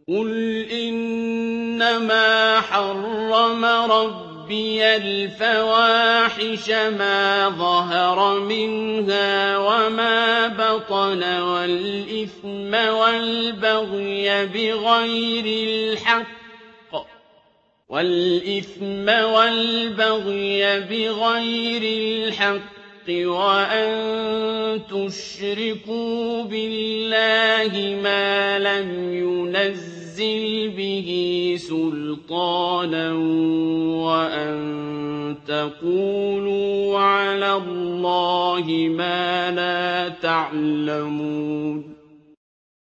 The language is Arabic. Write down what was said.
قُلْ إِنَّمَا حَرَّمَ رَبِّيَ الْفَوَاحِشَ مَاظَهَرَ مِنْهَا وَمَا بَطَنَ وَالْإِثْمَ وَالْبَغْيَ بِغَيْرِ الْحَقِّ وَأَن تُشْرِكُوا بِاللَّهِ مَا لَمْ يُنَزِّلْ بِهِ سُلْطَانًا وَأَن تَقُولُوا عَلَى اللَّهِ مَا لَا تَعْلَمُونَ